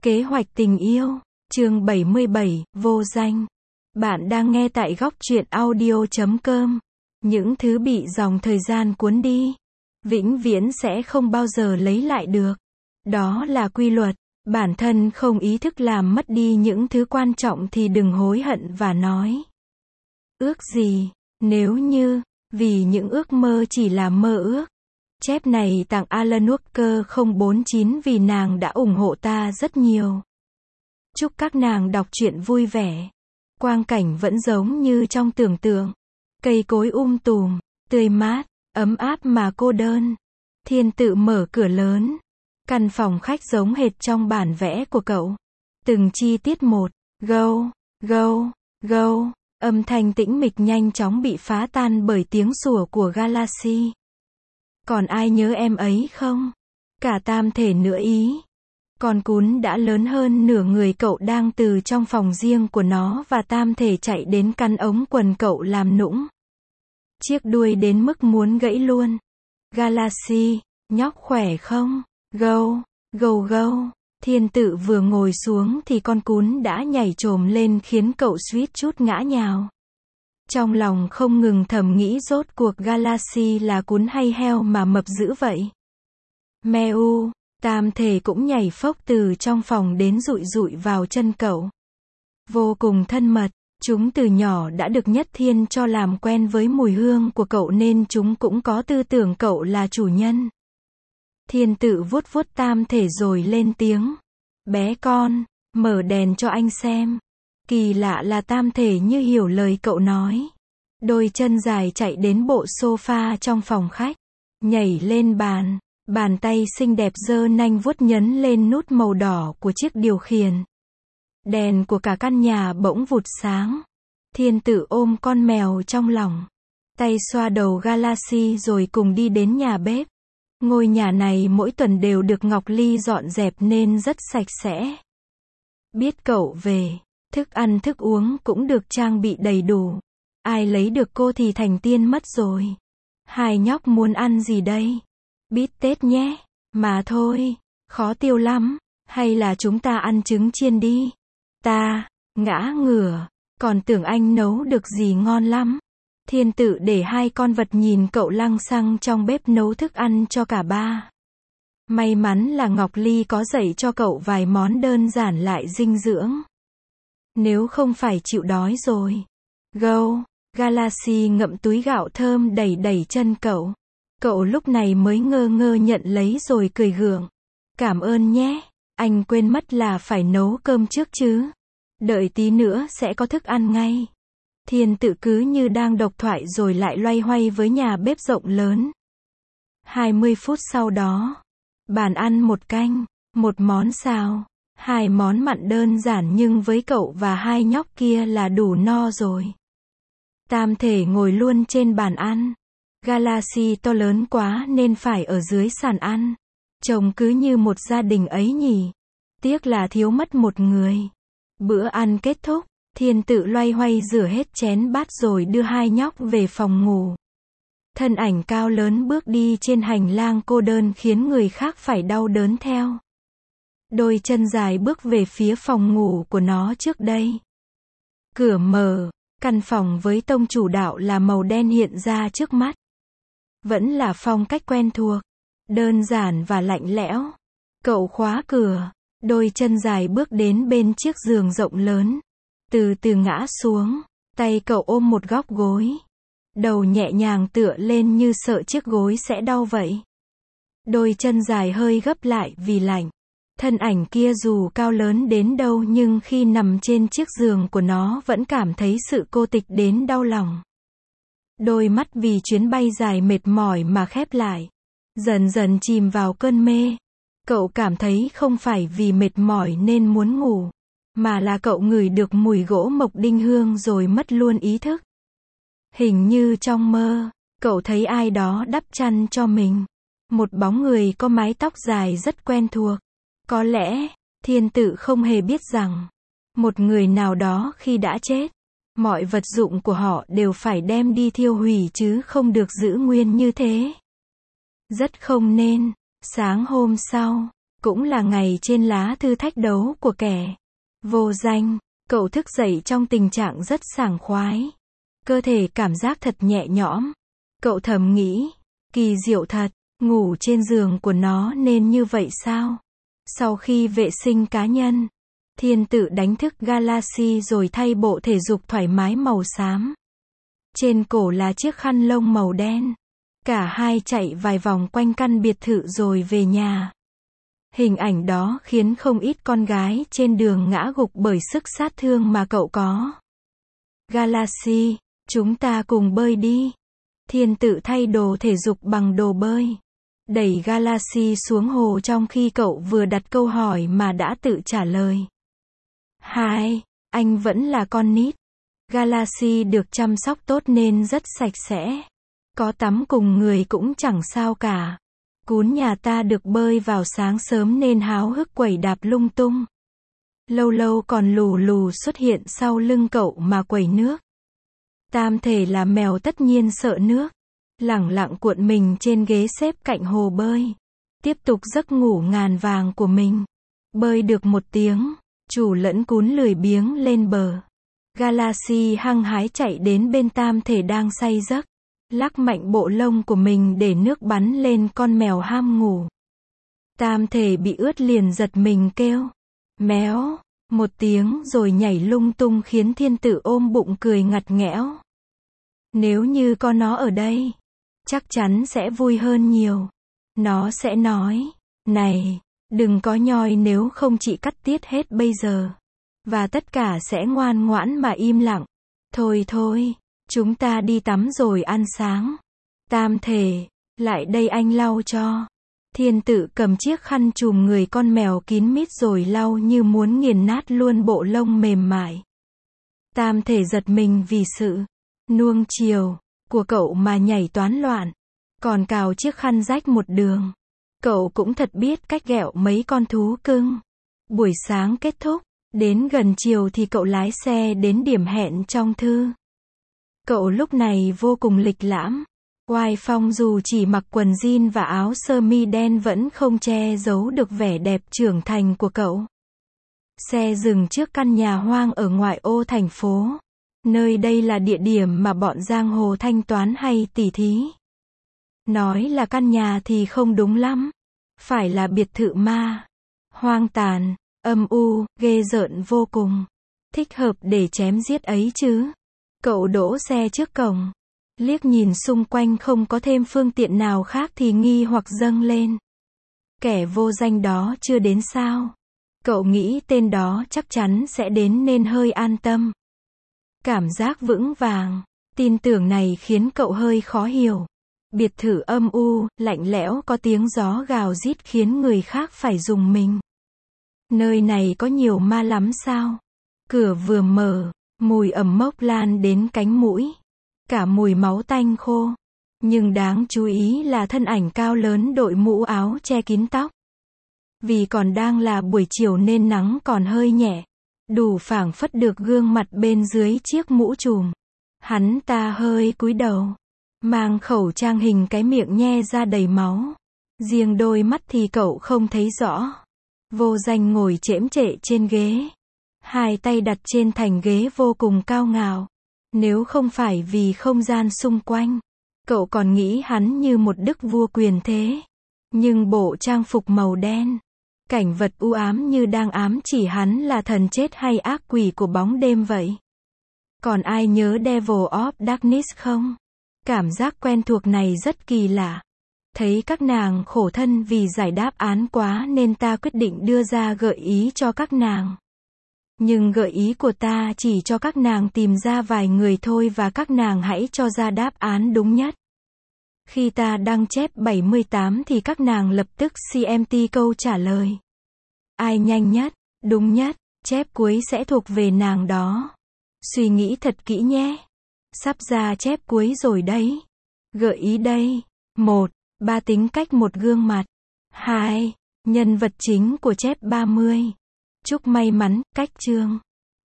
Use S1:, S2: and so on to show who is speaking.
S1: Kế hoạch tình yêu, chương 77, vô danh. Bạn đang nghe tại góc truyện audio.com. Những thứ bị dòng thời gian cuốn đi, vĩnh viễn sẽ không bao giờ lấy lại được. Đó là quy luật. Bản thân không ý thức làm mất đi những thứ quan trọng thì đừng hối hận và nói. Ước gì, nếu như, vì những ước mơ chỉ là mơ ước. Chép này tặng Alan Walker 049 vì nàng đã ủng hộ ta rất nhiều. Chúc các nàng đọc truyện vui vẻ. Quang cảnh vẫn giống như trong tưởng tượng. Cây cối tùm, tươi mát, ấm áp mà cô đơn. Thiên tự mở cửa lớn. Căn phòng khách giống hệt trong bản vẽ của cậu. Từng chi tiết một, gâu, gâu, gâu, âm thanh tĩnh mịch nhanh chóng bị phá tan bởi tiếng sủa của Galaxy. Còn ai nhớ em ấy không? Cả tam thể nữa ý. Con cún đã lớn hơn nửa người cậu đang từ trong phòng riêng của nó và tam thể chạy đến cắn ống quần cậu làm nũng. Chiếc đuôi đến mức muốn gãy luôn. Galaxy, nhóc khỏe không? Gâu, gâu gâu. Thiên tự vừa ngồi xuống thì con cún đã nhảy chồm lên khiến cậu suýt chút ngã nhào. Trong lòng không ngừng thầm nghĩ rốt cuộc Galaxy là cún hay heo mà mập dữ vậy. Meo, tam thể cũng nhảy phốc từ trong phòng đến dụi dụi vào chân cậu. Vô cùng thân mật, chúng từ nhỏ đã được Nhất Thiên cho làm quen với mùi hương của cậu nên chúng cũng có tư tưởng cậu là chủ nhân. Thiên tự vuốt vuốt tam thể rồi lên tiếng. Bé con, mở đèn cho anh xem. Kỳ lạ là tam thể như hiểu lời cậu nói. Đôi chân dài chạy đến bộ sofa trong phòng khách. Nhảy lên bàn. Bàn tay xinh đẹp giơ nanh vuốt nhấn lên nút màu đỏ của chiếc điều khiển. Đèn của cả căn nhà bỗng vụt sáng. Thiên tự ôm con mèo trong lòng. Tay xoa đầu Galaxy rồi cùng đi đến nhà bếp. Ngôi nhà này mỗi tuần đều được Ngọc Ly dọn dẹp nên rất sạch sẽ. Biết cậu về, thức ăn thức uống cũng được trang bị đầy đủ. Ai lấy được cô thì thành tiên mất rồi. Hai nhóc muốn ăn gì đây? Bít tết nhé. Mà thôi, khó tiêu lắm. Hay là chúng ta ăn trứng chiên đi? Ta, ngã ngửa, còn tưởng anh nấu được gì ngon lắm. Thiên tự để hai con vật nhìn cậu lăng xăng trong bếp nấu thức ăn cho cả ba. May mắn là Ngọc Ly có dạy cho cậu vài món đơn giản lại dinh dưỡng. Nếu không phải chịu đói rồi. Gâu, Galaxy ngậm túi gạo thơm đẩy đẩy chân cậu. Cậu lúc này mới ngơ ngơ nhận lấy rồi cười gượng. Cảm ơn nhé, anh quên mất là phải nấu cơm trước chứ. Đợi tí nữa sẽ có thức ăn ngay. Thiên tự cứ như đang độc thoại rồi lại loay hoay với nhà bếp rộng lớn. 20 phút sau đó, bàn ăn một canh, một món xào, hai món mặn đơn giản nhưng với cậu và hai nhóc kia là đủ no rồi. Tam thể ngồi luôn trên bàn ăn. Galaxy to lớn quá nên phải ở dưới sàn ăn. Trông cứ như một gia đình ấy nhỉ. Tiếc là thiếu mất một người. Bữa ăn kết thúc. Thiên tự loay hoay rửa hết chén bát rồi đưa hai nhóc về phòng ngủ. Thân ảnh cao lớn bước đi trên hành lang cô đơn khiến người khác phải đau đớn theo. Đôi chân dài bước về phía phòng ngủ của nó trước đây. Cửa mở, căn phòng với tông chủ đạo là màu đen hiện ra trước mắt. Vẫn là phong cách quen thuộc, đơn giản và lạnh lẽo. Cậu khóa cửa, đôi chân dài bước đến bên chiếc giường rộng lớn. Từ từ ngã xuống, tay cậu ôm một góc gối. Đầu nhẹ nhàng tựa lên như sợ chiếc gối sẽ đau vậy. Đôi chân dài hơi gấp lại vì lạnh. Thân ảnh kia dù cao lớn đến đâu nhưng khi nằm trên chiếc giường của nó vẫn cảm thấy sự cô tịch đến đau lòng. Đôi mắt vì chuyến bay dài mệt mỏi mà khép lại. Dần dần chìm vào cơn mê. Cậu cảm thấy không phải vì mệt mỏi nên muốn ngủ. Mà là cậu ngửi được mùi gỗ mộc đinh hương rồi mất luôn ý thức. Hình như trong mơ, cậu thấy ai đó đắp chăn cho mình. Một bóng người có mái tóc dài rất quen thuộc. Có lẽ, thiên tự không hề biết rằng, một người nào đó khi đã chết, mọi vật dụng của họ đều phải đem đi thiêu hủy chứ không được giữ nguyên như thế. Rất không nên. Sáng hôm sau, cũng là ngày trên lá thư thách đấu của kẻ vô danh. Cậu thức dậy trong tình trạng rất sảng khoái. Cơ thể cảm giác thật nhẹ nhõm. Cậu thầm nghĩ, kỳ diệu thật, ngủ trên giường của nó nên như vậy sao? Sau khi vệ sinh cá nhân, Thiên Tự đánh thức Galaxy rồi thay bộ thể dục thoải mái màu xám. Trên cổ là chiếc khăn lông màu đen. Cả hai chạy vài vòng quanh căn biệt thự rồi về nhà. Hình ảnh đó khiến không ít con gái trên đường ngã gục bởi sức sát thương mà cậu có. Galaxy, chúng ta cùng bơi đi. Thiên Tự thay đồ thể dục bằng đồ bơi. Đẩy Galaxy xuống hồ trong khi cậu vừa đặt câu hỏi mà đã tự trả lời. Hai, anh vẫn là con nít. Galaxy được chăm sóc tốt nên rất sạch sẽ. Có tắm cùng người cũng chẳng sao cả. Cún nhà ta được bơi vào sáng sớm nên háo hức quẩy đạp lung tung. Lâu lâu còn lù lù xuất hiện sau lưng cậu mà quẩy nước. Tam thể là mèo tất nhiên sợ nước. Lẳng lặng cuộn mình trên ghế xếp cạnh hồ bơi. Tiếp tục giấc ngủ ngàn vàng của mình. Bơi được 1 tiếng, chủ lẫn cún lười biếng lên bờ. Galaxy hăng hái chạy đến bên tam thể đang say giấc. Lắc mạnh bộ lông của mình để nước bắn lên con mèo ham ngủ. Tam thể bị ướt liền giật mình kêu. Méo. 1 tiếng rồi nhảy lung tung khiến Thiên Tự ôm bụng cười ngặt nghẽo. Nếu như có nó ở đây, chắc chắn sẽ vui hơn nhiều. Nó sẽ nói, này, đừng có nhoi nếu không chị cắt tiết hết bây giờ. Và tất cả sẽ ngoan ngoãn mà im lặng. Thôi thôi, chúng ta đi tắm rồi ăn sáng. Tam thể, lại đây anh lau cho. Thiên Tự cầm chiếc khăn chùm người con mèo kín mít rồi lau như muốn nghiền nát luôn bộ lông mềm mại. Tam thể giật mình vì sự nuông chiều của cậu mà nhảy toán loạn. Còn cào chiếc khăn rách một đường. Cậu cũng thật biết cách ghẹo mấy con thú cưng. Buổi sáng kết thúc. Đến gần chiều thì cậu lái xe đến điểm hẹn trong thư. Cậu lúc này vô cùng lịch lãm. Oai phong dù chỉ mặc quần jean và áo sơ mi đen vẫn không che giấu được vẻ đẹp trưởng thành của cậu. Xe dừng trước căn nhà hoang ở ngoại ô thành phố. Nơi đây là địa điểm mà bọn giang hồ thanh toán hay tỉ thí. Nói là căn nhà thì không đúng lắm. Phải là biệt thự ma. Hoang tàn, âm u, ghê rợn vô cùng. Thích hợp để chém giết ấy chứ. Cậu đỗ xe trước cổng. Liếc nhìn xung quanh không có thêm phương tiện nào khác thì nghi hoặc dâng lên. Kẻ vô danh đó chưa đến sao? Cậu nghĩ tên đó chắc chắn sẽ đến nên hơi an tâm. Cảm giác vững vàng, tin tưởng này khiến cậu hơi khó hiểu. Biệt thự âm u, lạnh lẽo có tiếng gió gào rít khiến người khác phải rùng mình. Nơi này có nhiều ma lắm sao? Cửa vừa mở, mùi ẩm mốc lan đến cánh mũi. Cả mùi máu tanh khô. Nhưng đáng chú ý là thân ảnh cao lớn đội mũ áo che kín tóc. Vì còn đang là buổi chiều nên nắng còn hơi nhẹ. Đủ phảng phất được gương mặt bên dưới chiếc mũ trùm. Hắn ta hơi cúi đầu. Mang khẩu trang hình cái miệng nhe ra đầy máu. Riêng đôi mắt thì cậu không thấy rõ. Vô danh ngồi chễm chệ trên ghế. Hai tay đặt trên thành ghế vô cùng cao ngạo. Nếu không phải vì không gian xung quanh, cậu còn nghĩ hắn như một đức vua quyền thế. Nhưng bộ trang phục màu đen, cảnh vật u ám như đang ám chỉ hắn là thần chết hay ác quỷ của bóng đêm vậy. Còn ai nhớ Devil of Darkness không? Cảm giác quen thuộc này rất kỳ lạ. Thấy các nàng khổ thân vì giải đáp án quá nên ta quyết định đưa ra gợi ý cho các nàng. Nhưng gợi ý của ta chỉ cho các nàng tìm ra vài người thôi và các nàng hãy cho ra đáp án đúng nhất. Khi ta đăng chép 78 thì các nàng lập tức CMT câu trả lời. Ai nhanh nhất, đúng nhất, chép cuối sẽ thuộc về nàng đó. Suy nghĩ thật kỹ nhé. Sắp ra chép cuối rồi đấy. Gợi ý đây. 1. 3 tính cách một gương mặt. 2. Nhân vật chính của chép 30. Chúc may mắn, cách chương.